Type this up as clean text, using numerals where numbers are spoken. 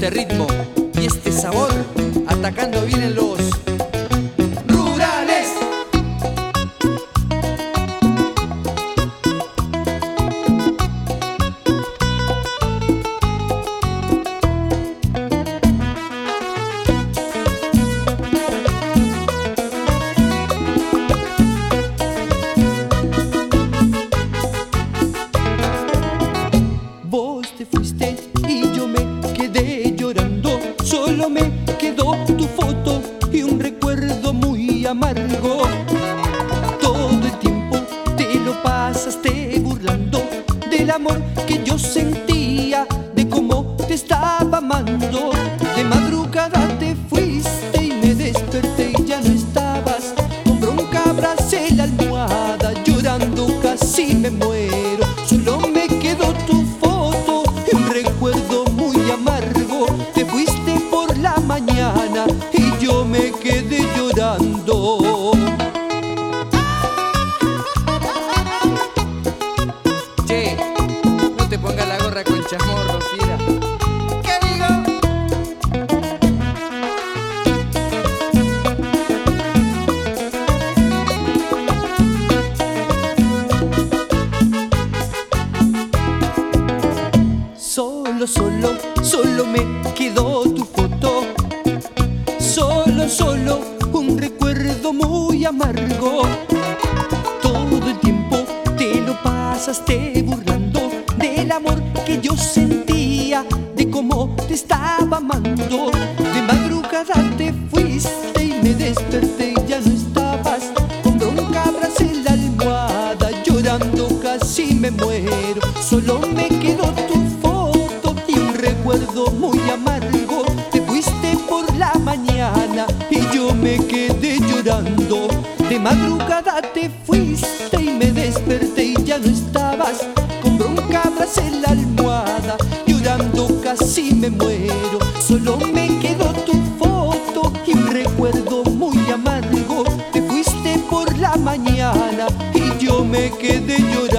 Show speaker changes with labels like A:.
A: este ritmo y este sabor, atacando bien en los rurales.
B: Vos te fuiste y yo me quedé llorando. Solo me quedó tu foto y un recuerdo muy amargo. Todo el tiempo te lo pasaste burlando del amor que yo sentía, de cómo te estaba amando. De madrugada te fuiste y me desperté y ya no estabas. Con bronca abracé la almohada, llorando casi me muero. Solo me quedó tu foto y un recuerdo muy amargo. Te fuiste por la mañana y yo me quedé llorando.
A: Che, no te pongas la gorra con chamorro, fiera. ¿Qué digo?
B: Solo me quedó tu foto. Solo un recuerdo muy amargo. Todo el tiempo te lo pasaste burlando del amor que yo sentía, de cómo te estaba amando. De madrugada te fuiste y me desperté y ya no estabas. Con bronca abracé la almohada, llorando casi me muero. Solo me quedó tu foto y un recuerdo muy amargo. Te fuiste por la mañana y yo me quedé llorando. De madrugada te fuiste y me desperté y ya no estabas. Con bronca abracé la almohada, llorando casi me muero. Solo me quedó tu foto y un recuerdo muy amargo. Te fuiste por la mañana y yo me quedé llorando.